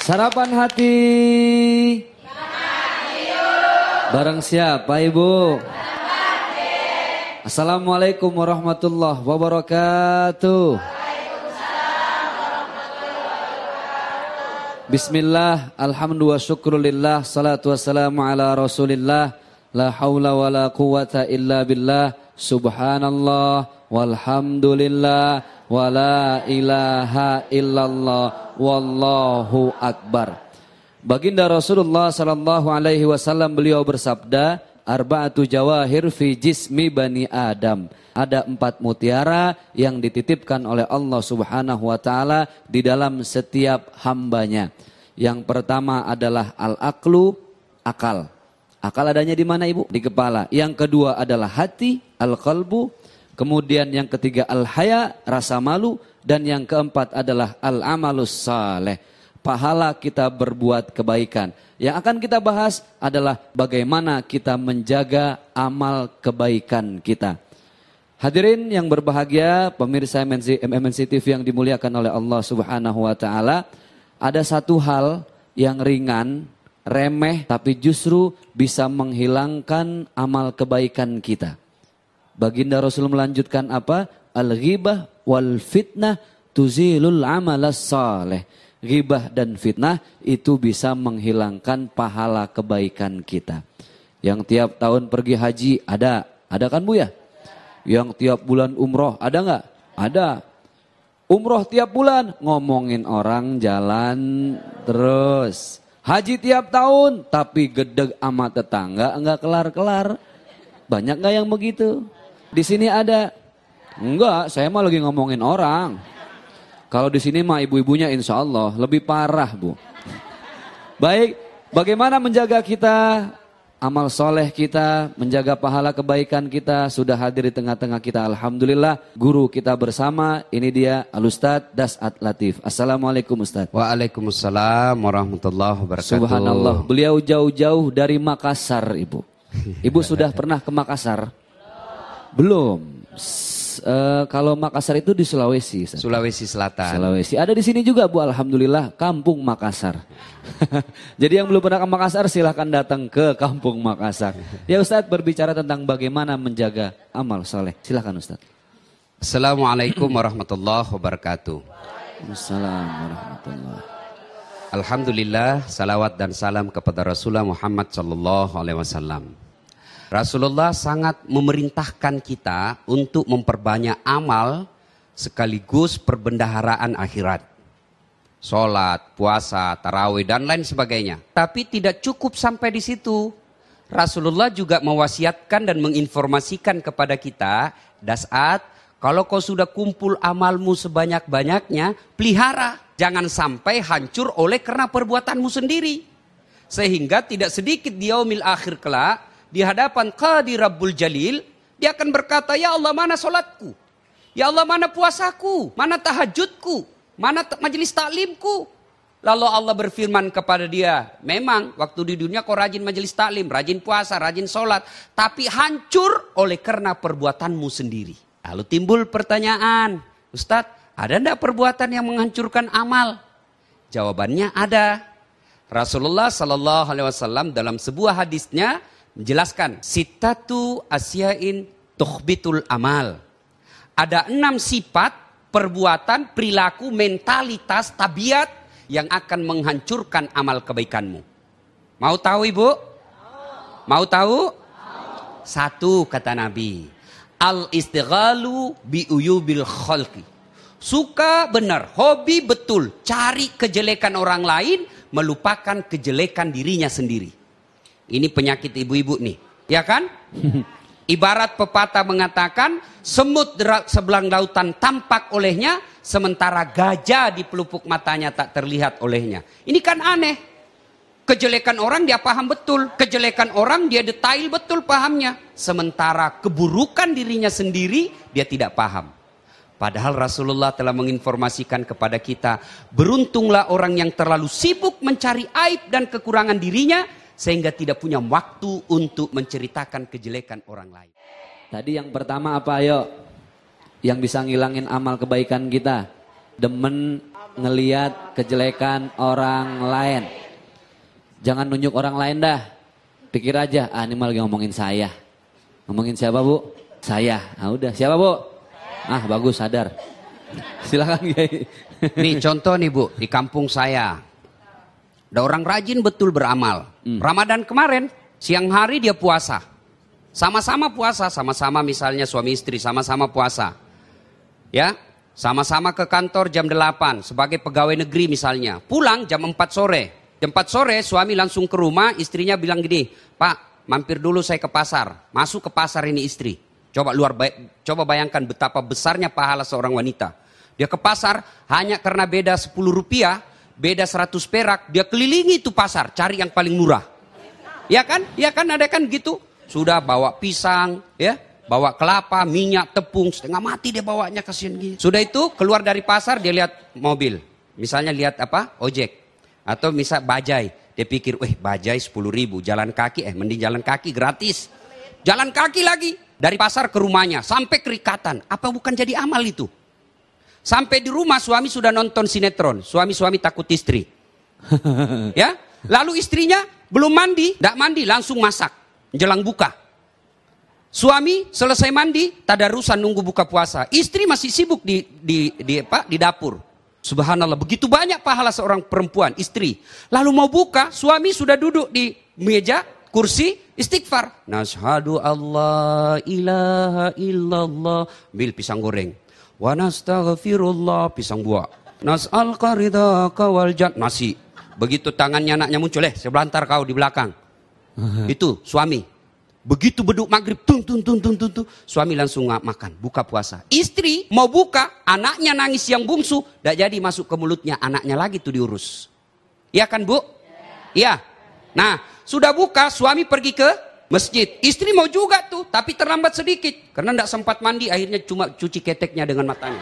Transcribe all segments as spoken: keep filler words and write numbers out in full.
Sarapan hati. Bareng siapa Ibu? Assalamualaikum warahmatullahi wabarakatuh. Bismillah, alhamdulillah, syukrulillah, salatu wassalamu ala rasulillah. La hawla wa la quwata illa billah. Subhanallah, walhamdulillah, wa la ilaha illallah, wallahu akbar. Baginda Rasulullah sallallahu alaihi wasallam beliau bersabda, arba'atu jawahir fi jismi bani Adam. Ada empat mutiara yang dititipkan oleh Allah subhanahu wa ta'ala di dalam setiap hambanya. Yang pertama adalah al-aqlu, akal. Akal adanya di mana Ibu? Di kepala. Yang kedua adalah hati, al-qalbu. Kemudian yang ketiga al-haya, rasa malu. Dan yang keempat adalah al-amalus saleh, pahala kita berbuat kebaikan. Yang akan kita bahas adalah bagaimana kita menjaga amal kebaikan kita. Hadirin yang berbahagia, pemirsa M N C T V yang dimuliakan oleh Allah subhanahu wa ta'ala. Ada satu hal yang ringan, remeh, tapi justru bisa menghilangkan amal kebaikan kita. Baginda Rasul melanjutkan apa? Al-ghibah wal fitnah tuzilul amalas saleh. Ghibah dan fitnah itu bisa menghilangkan pahala kebaikan kita. Yang tiap tahun pergi haji ada, ada kan Bu ya? Yang tiap bulan umroh ada nggak? Ada. Umroh tiap bulan ngomongin orang jalan terus. Haji tiap tahun tapi gedeg sama tetangga nggak kelar-kelar. Banyak nggak yang begitu? Di sini ada? Enggak, saya mah lagi ngomongin orang. Kalau di sini mah ibu-ibunya insya Allah lebih parah Bu. Baik, bagaimana menjaga kita, amal soleh kita, menjaga pahala kebaikan kita, sudah hadir di tengah-tengah kita. Alhamdulillah, guru kita bersama, ini dia Al-Ustadz Das'at Latif. Assalamualaikum Ustadz. Waalaikumsalam warahmatullahi wabarakatuh. Subhanallah, beliau jauh-jauh dari Makassar Ibu. Ibu sudah pernah ke Makassar? Belum. Uh, kalau Makassar itu di Sulawesi. Ustaz. Sulawesi Selatan. Sulawesi. Ada di sini juga Bu, alhamdulillah, Kampung Makassar. Jadi yang belum pernah ke Makassar silahkan datang ke Kampung Makassar. Ya Ustadz, berbicara tentang bagaimana menjaga amal soleh. Silahkan Ustadz. Assalamualaikum warahmatullahi wabarakatuh. Assalamualaikum warahmatullahi. Alhamdulillah, salawat dan salam kepada Rasulullah Muhammad sallallahu alaihi wasallam. Rasulullah sangat memerintahkan kita untuk memperbanyak amal sekaligus perbendaharaan akhirat. Sholat, puasa, tarawih dan lain sebagainya. Tapi tidak cukup sampai di situ. Rasulullah juga mewasiatkan dan menginformasikan kepada kita, Das'at, kalau kau sudah kumpul amalmu sebanyak-banyaknya, pelihara. Jangan sampai hancur oleh karena perbuatanmu sendiri. Sehingga tidak sedikit di yaumil akhir kelak, di hadapan Qadi Rabbul Jalil, dia akan berkata, ya Allah mana sholatku? Ya Allah mana puasaku? Mana tahajudku? Mana majelis taklimku? Lalu Allah berfirman kepada dia, memang waktu di dunia kau rajin majelis taklim, rajin puasa, rajin sholat. Tapi hancur oleh karena perbuatanmu sendiri. Lalu timbul pertanyaan, Ustadz, ada enggak perbuatan yang menghancurkan amal? Jawabannya ada. Rasulullah Sallallahu Alaihi Wasallam dalam sebuah hadisnya menjelaskan, sitatu asyain tukhbitul amal. Ada enam sifat, perbuatan, perilaku, mentalitas, tabiat yang akan menghancurkan amal kebaikanmu. Mau tahu Ibu? Mau tahu? Satu kata Nabi, al-istighalu biuyubil khalqi. Suka benar, hobi betul, cari kejelekan orang lain, melupakan kejelekan dirinya sendiri. Ini penyakit ibu-ibu nih, ya kan? Ibarat pepatah mengatakan, semut sebelang lautan tampak olehnya, sementara gajah di pelupuk matanya tak terlihat olehnya. Ini kan aneh. Kejelekan orang dia paham betul, kejelekan orang dia detail betul pahamnya. Sementara keburukan dirinya sendiri dia tidak paham. Padahal Rasulullah telah menginformasikan kepada kita, beruntunglah orang yang terlalu sibuk mencari aib dan kekurangan dirinya, sehingga tidak punya waktu untuk menceritakan kejelekan orang lain. Tadi yang pertama apa ayo? Yang bisa ngilangin amal kebaikan kita. Demen ngeliat kejelekan orang lain. Jangan nunjuk orang lain dah. Pikir aja, ah ini malah lagi ngomongin saya. Ngomongin siapa bu? Saya. Ah udah, siapa bu? Ah bagus, sadar. Silakan Kiai. Nih contoh nih bu, di kampung saya. Ada orang rajin betul beramal. Hmm. Ramadan kemarin, siang hari dia puasa. Sama-sama puasa, sama-sama misalnya suami istri, sama-sama puasa. Ya, sama-sama ke kantor jam delapan sebagai pegawai negeri misalnya. Pulang jam empat sore. Jam empat sore suami langsung ke rumah, istrinya bilang gini, Pak mampir dulu saya ke pasar. Masuk ke pasar ini istri. Coba luar baik, coba bayangkan betapa besarnya pahala seorang wanita. Dia ke pasar hanya karena beda sepuluh rupiah, beda seratus perak. Dia kelilingi itu pasar, cari yang paling murah. Ya kan? Ya kan ada kan gitu. Sudah bawa pisang, ya, bawa kelapa, minyak, tepung, setengah mati dia bawanya, kasihan gitu. Sudah itu keluar dari pasar dia lihat mobil. Misalnya lihat apa? Ojek. Atau misal bajai, dia pikir, weh bajai sepuluh ribu, jalan kaki, eh mending jalan kaki gratis. Jalan kaki lagi, dari pasar ke rumahnya, sampai kerikatan. Apa bukan jadi amal itu? Sampai di rumah suami sudah nonton sinetron, suami-suami takut istri. Ya, lalu istrinya belum mandi, tidak mandi, langsung masak, jelang buka. Suami selesai mandi, tadarusan nunggu buka puasa. Istri masih sibuk di, di, di, apa, di dapur. Subhanallah, begitu banyak pahala seorang perempuan, istri. Lalu mau buka, suami sudah duduk di meja, kursi, istighfar. Nashhadu Allah ilaha illallah. Bil pisang goreng. Wa nastaghfirullah, pisang buah. Nas'alka ridhaka wal jannah, nasi. Begitu tangannya anaknya muncul, eh sebelantar kau di belakang. Itu suami. Begitu beduk maghrib, tung, tung, tung, tung, tung, tung, suami langsung makan, buka puasa. Istri mau buka, anaknya nangis yang bungsu, tidak jadi masuk ke mulutnya, anaknya lagi tuh diurus. Iya kan bu? Iya. Nah, sudah buka, suami pergi ke masjid. Istri mau juga tuh, tapi terlambat sedikit. Karena tidak sempat mandi, akhirnya cuma cuci keteknya dengan matanya.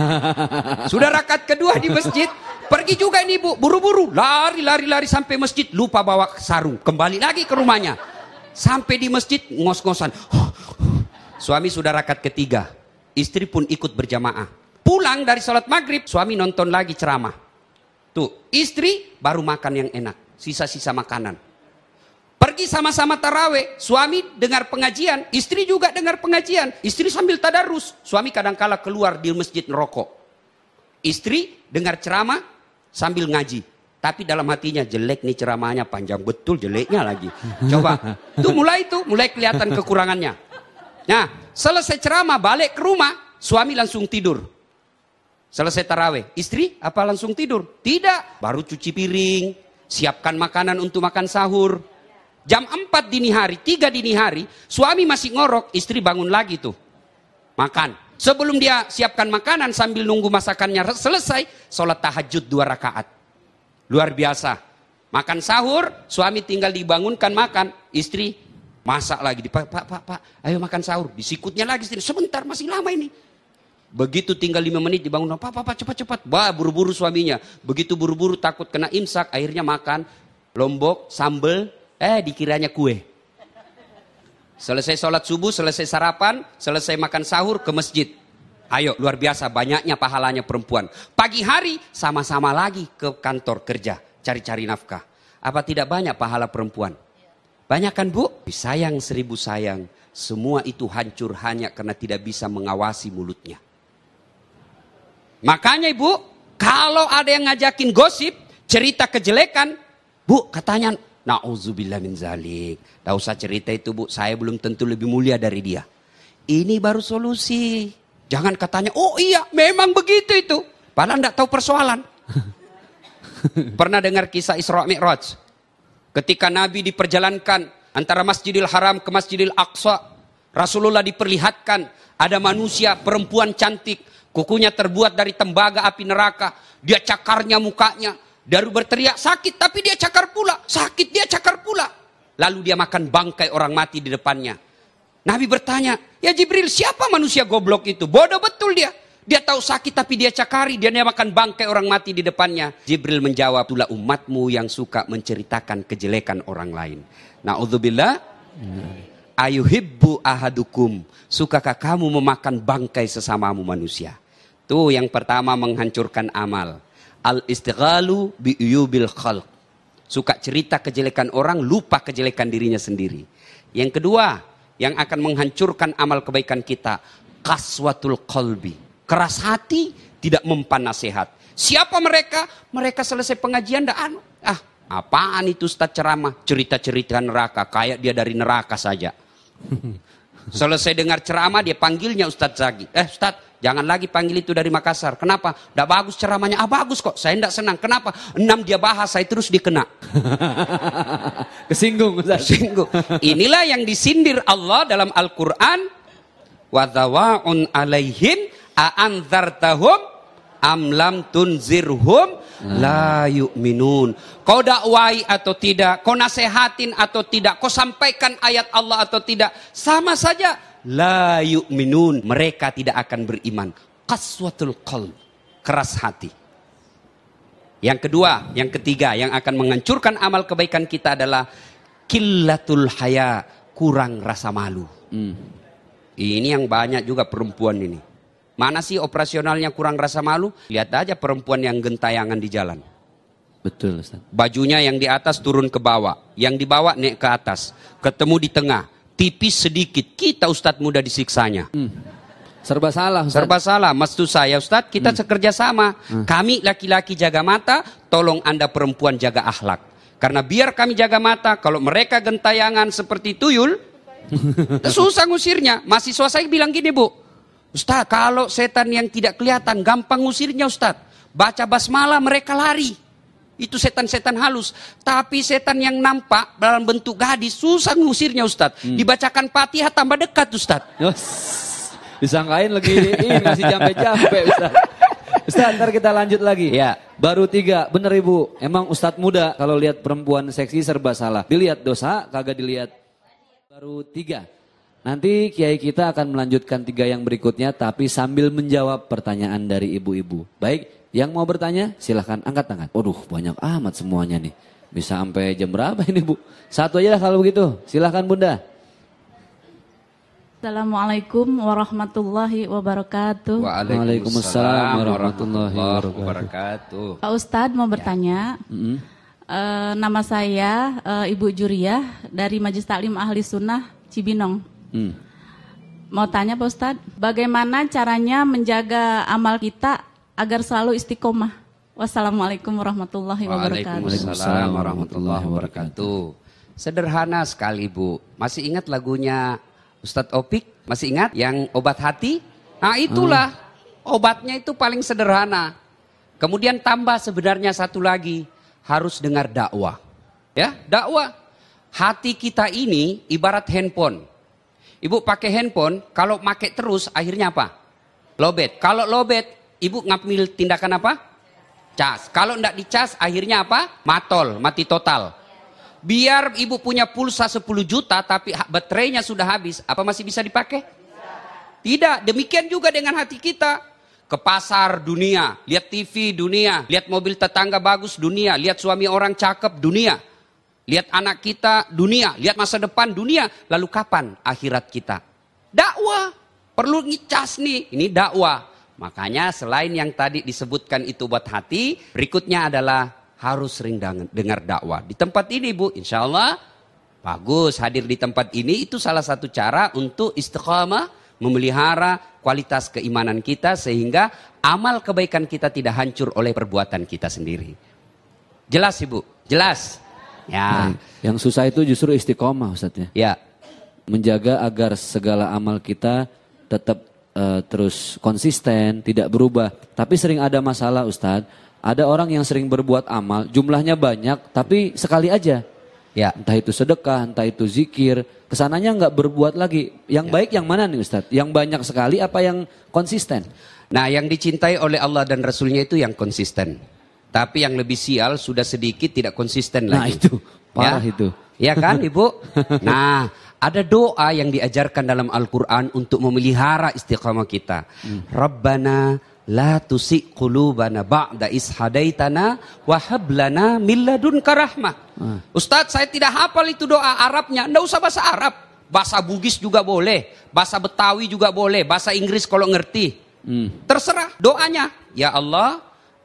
Sudah rakaat kedua di masjid, pergi juga ini bu, buru-buru, lari, lari, lari sampai masjid, lupa bawa sarung, kembali lagi ke rumahnya. Sampai di masjid ngos-ngosan. Suami sudah rakaat ketiga. Istri pun ikut berjamaah. Pulang dari sholat maghrib, suami nonton lagi ceramah. Tuh, istri baru makan yang enak. Sisa-sisa makanan. Pergi sama-sama taraweh. Suami dengar pengajian. Istri juga dengar pengajian. Istri sambil tadarus. Suami kadang-kala keluar di masjid ngerokok. Istri dengar ceramah sambil ngaji. Tapi dalam hatinya jelek nih ceramahnya, panjang betul jeleknya lagi. Coba, itu mulai itu mulai kelihatan kekurangannya. Nah, selesai ceramah balik ke rumah, suami langsung tidur. Selesai taraweh, istri apa langsung tidur? Tidak, baru cuci piring, siapkan makanan untuk makan sahur. Jam empat dini hari, tiga dini hari, suami masih ngorok, istri bangun lagi tuh. Makan. Sebelum dia siapkan makanan sambil nunggu masakannya selesai, sholat tahajud dua rakaat. Luar biasa. Makan sahur, suami tinggal dibangunkan makan, istri masak lagi. Pak, pak, pak, pak, ayo makan sahur. Disikutnya lagi, sebentar masih lama ini. Begitu tinggal lima menit dibangun, pak, pak, pak, cepat, cepat. Bah, buru-buru suaminya. Begitu buru-buru takut kena imsak, akhirnya makan lombok, sambal, eh dikiranya kue. Selesai sholat subuh, selesai sarapan, selesai makan sahur ke masjid. Ayo, luar biasa banyaknya pahalanya perempuan. Pagi hari sama-sama lagi ke kantor kerja, cari-cari nafkah. Apa tidak banyak pahala perempuan? Banyak kan bu? Sayang seribu sayang, semua itu hancur hanya karena tidak bisa mengawasi mulutnya. Makanya ibu, kalau ada yang ngajakin gosip, cerita kejelekan, bu katanya, na'udzubillah min zalik. Tak usah cerita itu bu, saya belum tentu lebih mulia dari dia. Ini baru solusi. Jangan katanya, oh iya memang begitu itu. Padahal tidak tahu persoalan. Pernah dengar kisah Isra Mi'raj? Ketika Nabi diperjalankan antara Masjidil Haram ke Masjidil Aqsa. Rasulullah diperlihatkan ada manusia perempuan cantik. Kukunya terbuat dari tembaga api neraka. Dia cakarnya mukanya. Dia berteriak sakit tapi dia cakar pula. Sakit dia cakar pula. Lalu dia makan bangkai orang mati di depannya. Nabi bertanya, ya Jibril siapa manusia goblok itu? Bodoh betul dia. Dia tahu sakit tapi dia cakari. Dia makan bangkai orang mati di depannya. Jibril menjawab, itulah umatmu yang suka menceritakan kejelekan orang lain. Na'udzubillah. Ayuhibbu ahadukum. Sukakah kamu memakan bangkai sesamamu manusia? Tuh yang pertama menghancurkan amal. Al-istighalu bi'uyubil khalq. Suka cerita kejelekan orang, lupa kejelekan dirinya sendiri. Yang kedua, yang akan menghancurkan amal kebaikan kita, qaswatul qalbi. Keras hati, tidak mempan nasihat. Siapa mereka? Mereka selesai pengajian, dah anu. Ah, apaan itu Ustaz ceramah? Cerita-cerita neraka, kayak dia dari neraka saja. Selesai dengar ceramah, dia panggilnya Ustaz lagi. Eh Ustaz, jangan lagi panggil itu dari Makassar. Kenapa? Tidak bagus ceramahnya. Ah bagus kok, saya tidak senang. Kenapa? Enam dia bahas, saya terus dikena. Kesinggung Ustaz. Kesinggung. Inilah yang disindir Allah dalam Al-Quran. Wadawa'un alaihim a'anzartahum am lam tunzirhum la yu'minun. Kau dakwai atau tidak, kau nasehatin atau tidak, kau sampaikan ayat Allah atau tidak, sama saja la yu'minun, mereka tidak akan beriman. Qaswatul qalb, keras hati. Yang kedua, yang ketiga yang akan menghancurkan amal kebaikan kita adalah qillatul haya, kurang rasa malu. Hmm. Ini yang banyak juga perempuan ini. Mana sih operasionalnya kurang rasa malu? Lihat aja perempuan yang gentayangan di jalan. Betul Ustaz. Bajunya yang di atas turun ke bawah, yang di bawah naik ke atas, ketemu di tengah, tipis sedikit. Kita Ustadz mudah disiksanya. Hmm. Serba salah Ustaz. Serba salah. Maksud saya Ustadz, kita hmm. sekerja sama. Hmm. Kami laki-laki jaga mata, tolong Anda perempuan jaga akhlak. Karena biar kami jaga mata, kalau mereka gentayangan seperti tuyul, susah ngusirnya. Mahasiswa saya bilang gini Bu, Ustaz, kalau setan yang tidak kelihatan gampang ngusirnya Ustaz. Baca basmalah mereka lari. Itu setan-setan halus. Tapi setan yang nampak dalam bentuk gadis susah ngusirnya Ustaz. Hmm. Dibacakan Fatihah tambah dekat Ustaz. Yos, disangkain lagi ini ngasih jampe-jampe Ustaz. Ustaz, ntar kita lanjut lagi. Ya. Baru tiga, bener Ibu. Emang Ustaz muda kalau lihat perempuan seksi serba salah. Dilihat dosa, kagak dilihat. Baru tiga. Nanti kiai kita akan melanjutkan tiga yang berikutnya, tapi sambil menjawab pertanyaan dari ibu-ibu. Baik, yang mau bertanya silahkan angkat tangan. Waduh, banyak amat semuanya nih. Bisa sampai jam berapa ini Bu? Satu aja lah kalau begitu. Silahkan Bunda. Assalamualaikum warahmatullahi wabarakatuh. Waalaikumsalam warahmatullahi wabarakatuh. Pak Ustadz mau bertanya. Ya. Mm-hmm. e, nama saya e, Ibu Juriah dari Majelis Taklim Ahli Sunnah Cibinong. Hmm. Mau tanya Pak Ustadz, bagaimana caranya menjaga amal kita agar selalu istiqomah? Wassalamualaikum warahmatullahi wabarakatuh. Waalaikumsalam warahmatullahi wabarakatuh. Sederhana sekali Bu. Masih ingat lagunya Ustadz Opik? Masih ingat yang obat hati? Nah itulah hmm. obatnya itu paling sederhana. Kemudian tambah sebenarnya satu lagi, harus dengar dakwah. Ya, dakwah. Hati kita ini ibarat handphone. Ibu pakai handphone, kalau pakai terus akhirnya apa? Lobet. Kalau lobet, ibu ngambil tindakan apa? Cas. Kalau enggak dicas akhirnya apa? Matol, mati total. Biar ibu punya pulsa sepuluh juta tapi baterainya sudah habis, apa masih bisa dipakai? Tidak. Demikian juga dengan hati kita. Ke pasar dunia, lihat T V dunia, lihat mobil tetangga bagus dunia, lihat suami orang cakep dunia. Lihat anak kita dunia, lihat masa depan dunia. Lalu kapan akhirat kita? Dakwah. Perlu ngicas nih, ini dakwah. Makanya selain yang tadi disebutkan itu buat hati, berikutnya adalah harus sering dengar dakwah. Di tempat ini Bu, insya Allah bagus hadir di tempat ini. Itu salah satu cara untuk istiqamah, memelihara kualitas keimanan kita sehingga amal kebaikan kita tidak hancur oleh perbuatan kita sendiri. Jelas Ibu? Jelas? Ya. Nah, yang susah itu justru istiqomah Ustaz ya. Ya. Menjaga agar segala amal kita tetap uh, terus konsisten, tidak berubah. Tapi sering ada masalah Ustaz. Ada orang yang sering berbuat amal, jumlahnya banyak, tapi sekali aja. Ya. Entah itu sedekah, entah itu zikir. Kesananya nggak berbuat lagi. Yang ya. Baik yang mana nih Ustaz? Yang banyak sekali apa yang konsisten? Nah yang dicintai oleh Allah dan Rasulnya itu yang konsisten. Tapi yang lebih sial sudah sedikit tidak konsisten lagi. Nah itu, parah ya? itu. Ya kan Ibu? Nah ada doa yang diajarkan dalam Al-Quran untuk memelihara istiqamah kita. Hmm. Rabbana la tusi' qulubana ba'da is hadaitana wa hab lana min ladunka rahmah. Hmm. Ustadz saya tidak hafal itu doa Arabnya. Nggak usah bahasa Arab. Bahasa Bugis juga boleh. Bahasa Betawi juga boleh. Bahasa Inggris kalau ngerti. Hmm. Terserah doanya. Ya Allah,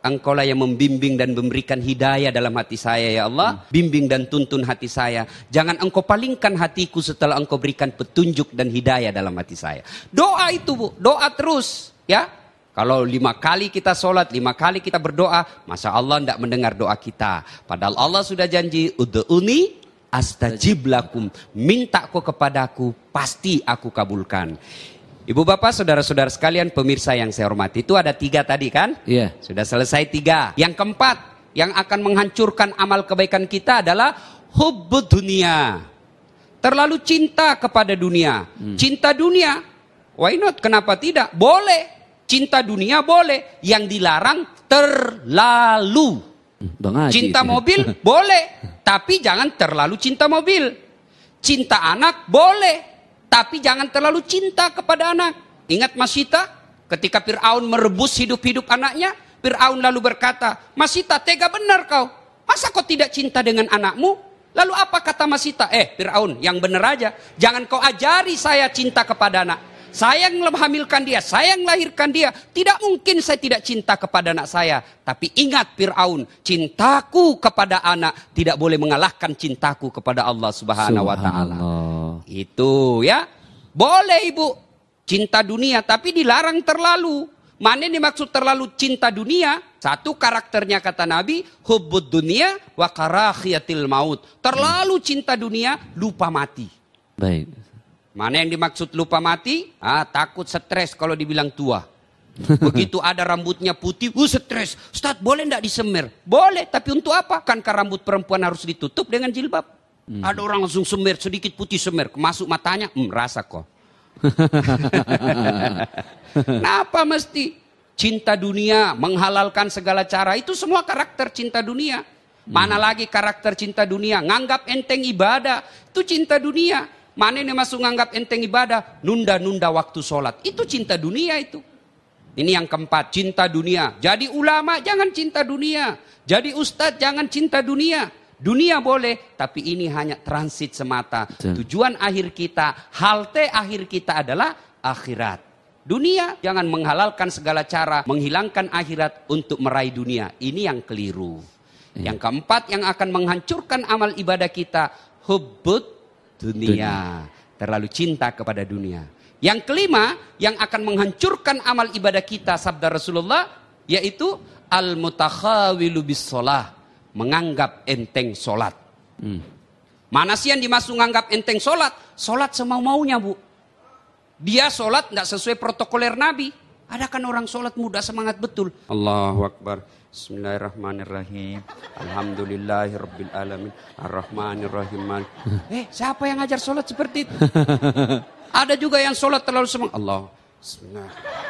Engkaulah yang membimbing dan memberikan hidayah dalam hati saya ya Allah. Hmm. Bimbing dan tuntun hati saya. Jangan engkau palingkan hatiku setelah engkau berikan petunjuk dan hidayah dalam hati saya. Doa itu Bu, doa terus ya. Kalau lima kali kita sholat, lima kali kita berdoa, masa Allah tidak mendengar doa kita. Padahal Allah sudah janji, ud'uni astajib lakum. Minta kau kepadaku, pasti aku kabulkan. Ibu bapak saudara-saudara sekalian pemirsa yang saya hormati, itu ada tiga tadi kan? Iya. Sudah selesai tiga. Yang keempat yang akan menghancurkan amal kebaikan kita adalah hubbud dunia. Terlalu cinta kepada dunia. Hmm. Cinta dunia, why not? Kenapa tidak? Boleh. Cinta dunia boleh. Yang dilarang terlalu. Bang Haji, cinta itu. mobil boleh. Tapi jangan terlalu cinta mobil. Cinta anak boleh. Tapi jangan terlalu cinta kepada anak. Ingat Masita? Ketika Fir'aun merebus hidup-hidup anaknya. Fir'aun lalu berkata, Masita tega benar kau. Masa kau tidak cinta dengan anakmu? Lalu apa kata Masita? Eh Fir'aun yang benar aja. Jangan kau ajari saya cinta kepada anak. Saya yang menghamilkan dia. Saya yang melahirkan dia. Tidak mungkin saya tidak cinta kepada anak saya. Tapi ingat Fir'aun. Cintaku kepada anak tidak boleh mengalahkan cintaku kepada Allah Subhanahu wa ta'ala. Itu ya. Boleh ibu. Cinta dunia tapi dilarang terlalu. Mana yang dimaksud terlalu cinta dunia? Satu karakternya kata Nabi. Hubbud dunia wa karahiyatil maut. Terlalu cinta dunia lupa mati. Baik. Mana yang dimaksud lupa mati? Ah, takut stres kalau dibilang tua. Begitu ada rambutnya putih, uh stres. Ustaz boleh enggak disemir? Boleh, tapi untuk apa? Kankah rambut perempuan harus ditutup dengan jilbab? Hmm. Ada orang langsung semir, sedikit putih semir. Masuk matanya, hmm, rasa kok. Kenapa mesti? Cinta dunia, menghalalkan segala cara. Itu semua karakter cinta dunia. Mana hmm. lagi karakter cinta dunia? Nganggap enteng ibadah. Itu cinta dunia. Mana yang masuk nganggap enteng ibadah? Nunda-nunda waktu sholat. Itu cinta dunia itu. Ini yang keempat, cinta dunia. Jadi ulama jangan cinta dunia. Jadi ustadz jangan cinta dunia. Dunia boleh, tapi ini hanya transit semata. Betul. Tujuan akhir kita, halte akhir kita adalah akhirat. Dunia jangan menghalalkan segala cara, menghilangkan akhirat untuk meraih dunia. Ini yang keliru. Ya. Yang keempat yang akan menghancurkan amal ibadah kita, hubbud dunia, terlalu cinta kepada dunia. Yang kelima, yang akan menghancurkan amal ibadah kita, sabda Rasulullah, yaitu al-mutakhawilu bis sholah, menganggap enteng sholat. Hmm. Mana sih yang dimaksud menganggap enteng sholat? Sholat semau-maunya bu. Dia sholat tidak sesuai protokoler Nabi. Ada kan orang sholat muda semangat betul. Allahu Akbar. Bismillahirrahmanirrahim. Alhamdulillahirabbil alamin. Arrahmanirrahim. Eh, siapa yang ngajar sholat seperti itu? Ada juga yang sholat terlalu semangat. Allah. Bismillah.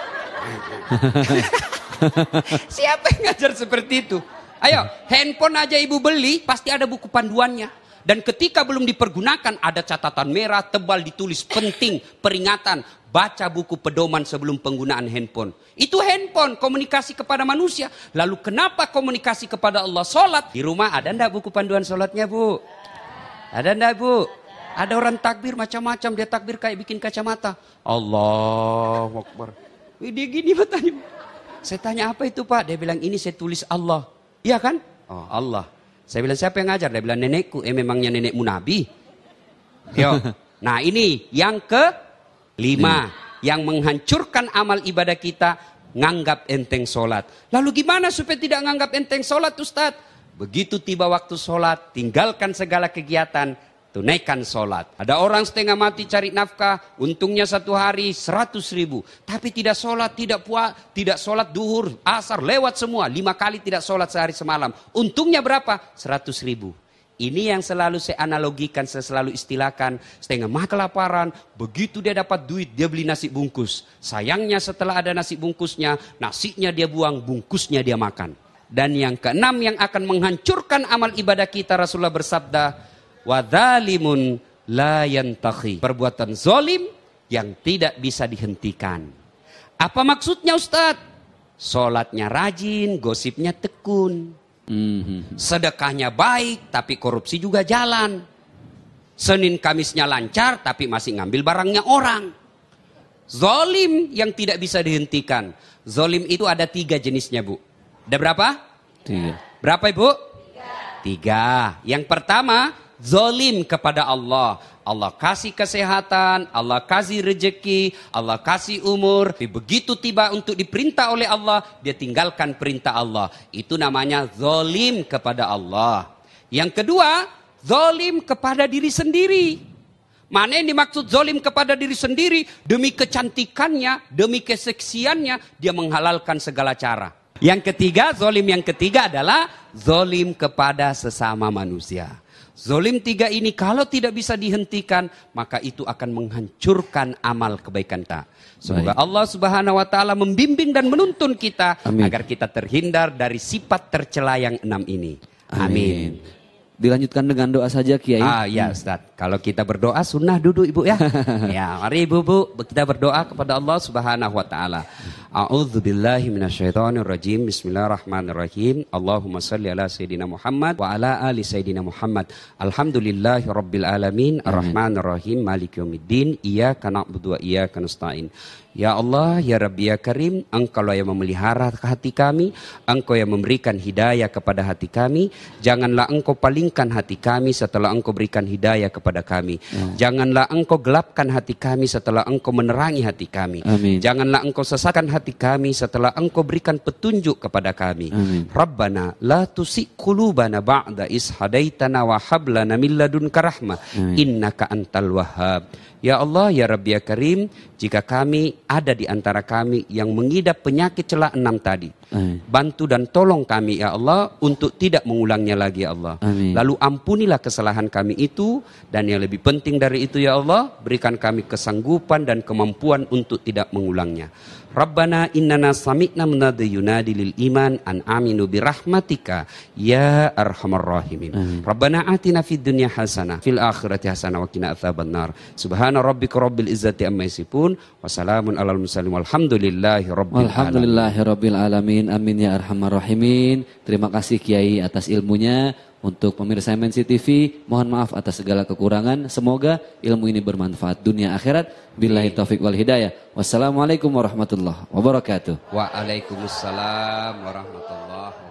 Siapa yang ngajar seperti itu? Ayo, handphone aja ibu beli, pasti ada buku panduannya. Dan ketika belum dipergunakan, ada catatan merah, tebal ditulis penting, peringatan. Baca buku pedoman sebelum penggunaan handphone. Itu handphone, komunikasi kepada manusia. Lalu kenapa komunikasi kepada Allah? Sholat. Di rumah ada enggak buku panduan sholatnya bu? Ada enggak bu? Ada orang takbir macam-macam. Dia takbir kayak bikin kacamata. Allahu Akbar. Dia gini bertanya. Saya tanya apa itu pak? Dia bilang ini saya tulis Allah. Iya kan? Oh Allah. Saya bilang siapa yang ngajar? Dia bilang nenekku. Eh memangnya nenekmu Nabi? Yo. Nah ini yang ke lima, hmm. yang menghancurkan amal ibadah kita, nganggap enteng sholat. Lalu gimana supaya tidak nganggap enteng sholat Ustaz? Begitu tiba waktu sholat, tinggalkan segala kegiatan, tunaikan sholat. Ada orang setengah mati cari nafkah, untungnya satu hari seratus ribu. Tapi tidak sholat, tidak puas, tidak sholat duhur, asar, lewat semua. Lima kali tidak sholat sehari semalam. Untungnya berapa? Seratus ribu. Ini yang selalu saya analogikan, saya selalu istilahkan. Setengah mati kelaparan, begitu dia dapat duit, dia beli nasi bungkus. Sayangnya setelah ada nasi bungkusnya, nasinya dia buang, bungkusnya dia makan. Dan yang keenam yang akan menghancurkan amal ibadah kita, Rasulullah bersabda, wadzalimun la yantahi. Perbuatan zalim yang tidak bisa dihentikan. Apa maksudnya Ustaz? Sholatnya rajin, gosipnya tekun. Mm-hmm. Sedekahnya baik tapi korupsi juga jalan. Senin Kamisnya lancar tapi masih ngambil barangnya orang. Zalim yang tidak bisa dihentikan. Zalim itu ada tiga jenisnya bu. Ada berapa? Tiga. Berapa Ibu? Tiga. Tiga. Yang pertama, zalim kepada Allah. Allah kasih kesehatan, Allah kasih rejeki, Allah kasih umur. Begitu tiba untuk diperintah oleh Allah, dia tinggalkan perintah Allah. Itu namanya zalim kepada Allah. Yang kedua, zalim kepada diri sendiri. Mana yang dimaksud zalim kepada diri sendiri? Demi kecantikannya, demi keseksiannya, dia menghalalkan segala cara. Yang ketiga, zalim yang ketiga adalah zalim kepada sesama manusia. Zolim tiga ini kalau tidak bisa dihentikan, maka itu akan menghancurkan amal kebaikan kita. Semoga Baik. Allah Subhanahu wa taala membimbing dan menuntun kita Amin. Agar kita terhindar dari sifat tercela yang enam ini. Amin. Amin. Dilanjutkan dengan doa saja Kiai. Ah ya Ustaz, kalau kita berdoa sunnah duduk Ibu ya. Ya, mari Ibu Bu kita berdoa kepada Allah Subhanahu wa taala. A'udzubillahi minasyaitonirrajim. Bismillahirrahmanirrahim. Allahumma shalli ala sayidina Muhammad wa ala ali sayidina Muhammad. Alhamdulillahi rabbil alamin, arrahmanirrahim, maliki yaumiddin, iyyaka na'budu wa iyyaka nasta'in. Ya Allah, ya Rabbi, ya Karim, Engkau yang memelihara hati kami, Engkau yang memberikan hidayah kepada hati kami. Janganlah Engkau palingkan hati kami setelah Engkau berikan hidayah kepada kami. Ya. Janganlah Engkau gelapkan hati kami setelah Engkau menerangi hati kami. Amin. Janganlah Engkau sesatkan hati kami setelah Engkau berikan petunjuk kepada kami. Amin. Rabbana la tusik qulubana ba'da is hadaitana wa hab lana min ladunka rahmah innaka antal wahhab. Ya Allah, ya Rabbi, ya Karim, jika kami ada di antara kami yang mengidap penyakit celak enam tadi, Amin. Bantu dan tolong kami ya Allah untuk tidak mengulangnya lagi ya Allah. Amin. Lalu ampunilah kesalahan kami itu, dan yang lebih penting dari itu ya Allah, berikan kami kesanggupan dan kemampuan untuk tidak mengulangnya. Rabbana innana sami'na munadi yunadi lil iman an aminu birahmatika ya arhamar rahimin. Amin. Rabbana atina fid dunya hasanah fil akhirati hasanah wa qina adzabannar. Subhana rabbika rabbil izzati amma yasifun wa salamun alal mursalin walhamdulillahi rabbil alamin. Alhamdulillahi rabbil alamin. Amin ya arhamar rahimin. Terima kasih Kiai atas ilmunya. Untuk pemirsa M N C T V, mohon maaf atas segala kekurangan. Semoga ilmu ini bermanfaat dunia akhirat. Billahi taufik wal hidayah. Wassalamualaikum warahmatullahi wabarakatuh. Waalaikumsalam warahmatullahi wabarakatuh.